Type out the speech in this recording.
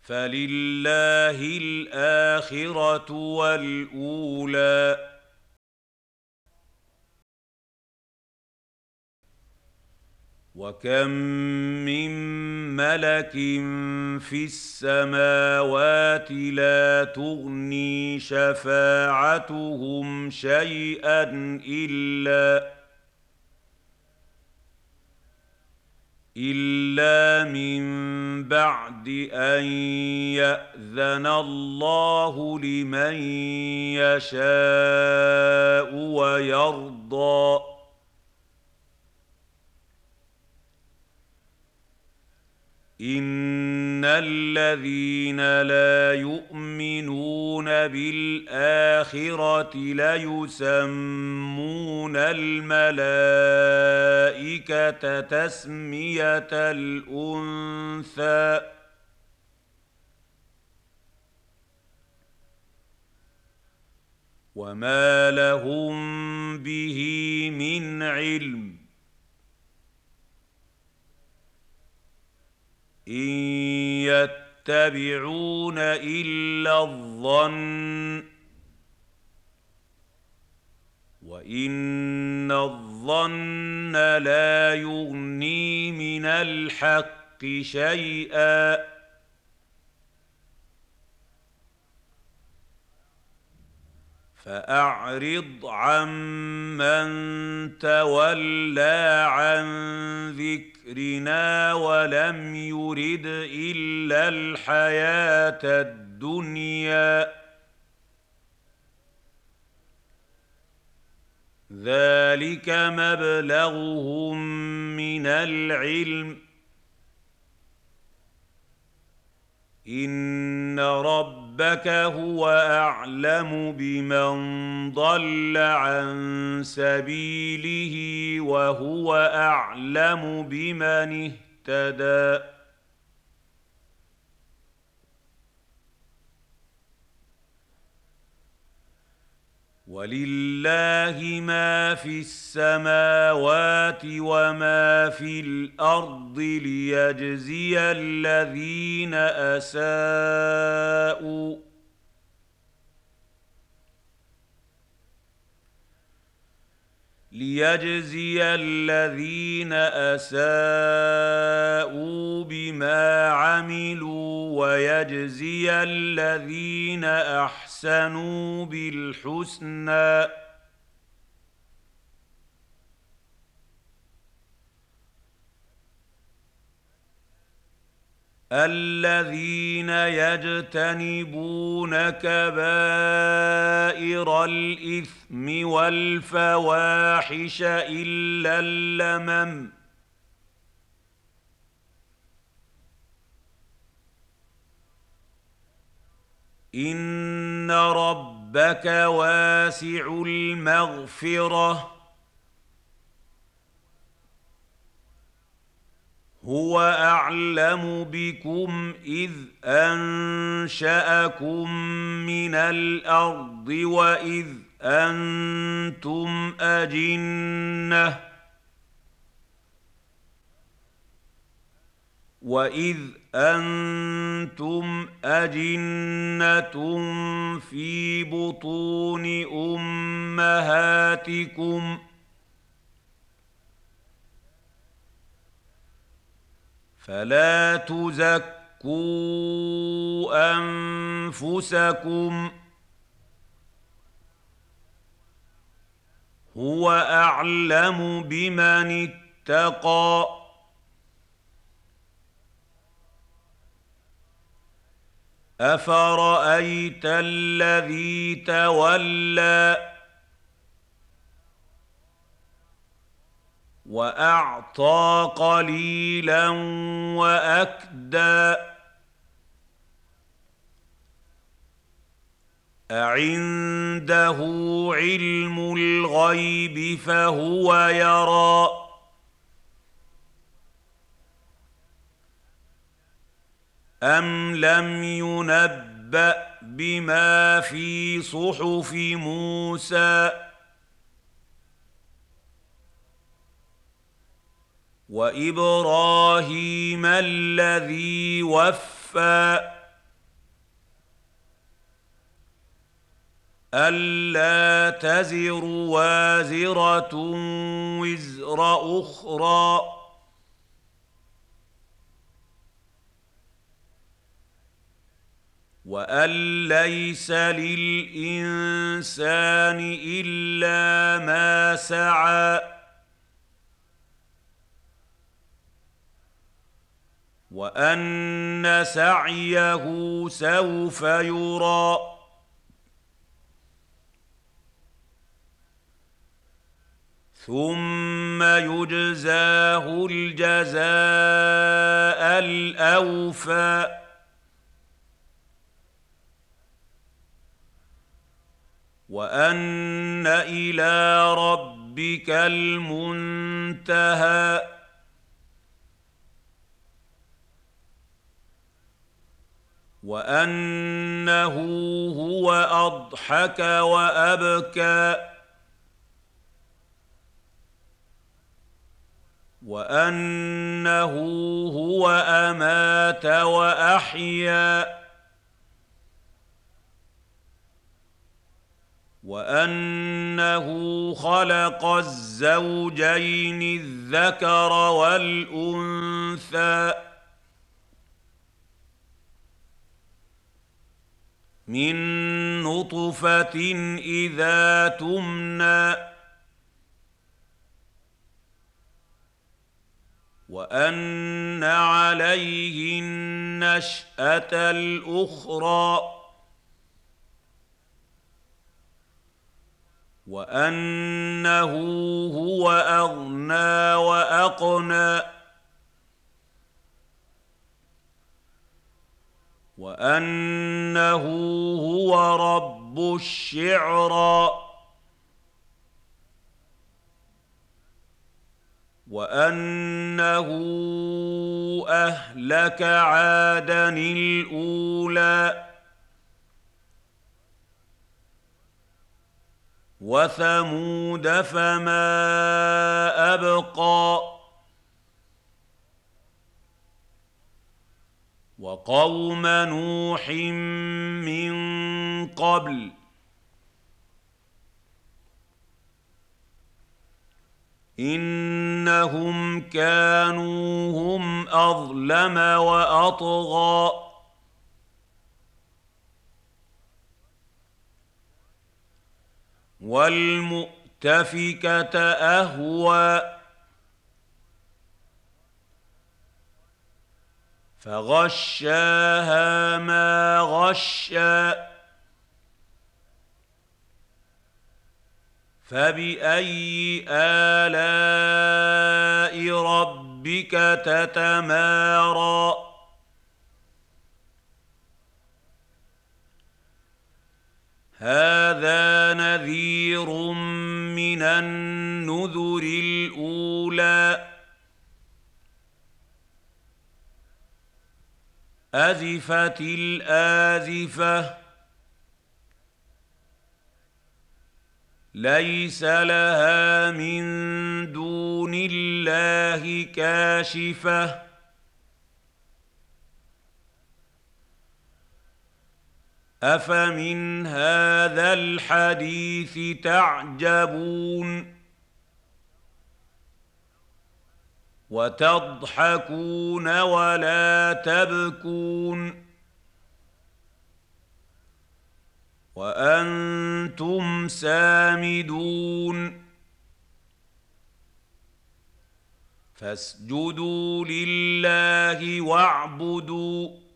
فلله الآخرة والأولى. وكم من ملك في السماوات لا تغني شفاعتهم شيئا إلا من بعد أن يأذن الله لمن يشاء ويرضى. إن الذين لا يؤمنون بالآخرة ليسمون الملائكة تسمية الأنثى. وما لهم به من علم إن يتبعون إلا الظن وإن الظن لا يغني من الحق شيئا. فأعرض عمن تولى عن ذكرنا ولم يرد إلا الحياة الدنيا. ذلك مبلغهم من العلم إن ربك هو أعلم بمن ضل عن سبيله وهو أعلم بمن اهتدى. ولله ما في السماوات وما في الأرض ليجزي الذين أساءوا بما عملوا ويجزي الذين أحسنوا بالحسنى. الذين يجتنبون كبائر الإثم والفواحش إلا اللمم إن ربك واسع المغفرة هو أعلم بكم إذ أنشأكم من الأرض وإذ أنتم أجنة في بطون أمهاتكم فلا تزكوا أنفسكم هو أعلم بمن اتقى. أفرأيت الذي تولى وأعطى قليلا وأكدى أعنده علم الغيب فهو يرى أم لم ينبأ بما في صحف موسى وإبراهيم الذي وفى ألا تزر وازرة وزر أخرى وأن ليس للإنسان إلا ما سعى وأن سعيه سوف يرى ثم يجزاه الجزاء الأوفى وأن إلى ربك المنتهى وأنه هو أضحك وأبكى وأنه هو أمات وأحيا وأنه خلق الزوجين الذكر والأنثى من نطفة إذا تمنى وأن عليه النشأة الأخرى وأنه هو أغنى وأقنى وأنه هو رب الشعرى وأنه أهلك عادا الأولى وثمود فما أبقى وقوم نوح من قبل إنهم كانوا هم أظلم وأطغى والمؤتفكة أهوى فغشاها ما غشى فبأي آلاء ربك تتمارى هذا نذير من النذر الأولى أزفت الآزفة ليس لها من دون الله كاشفة أفمن هذا الحديث تعجبون وتضحكون ولا تبكون وأنتم سامدون فاسجدوا لله واعبدوا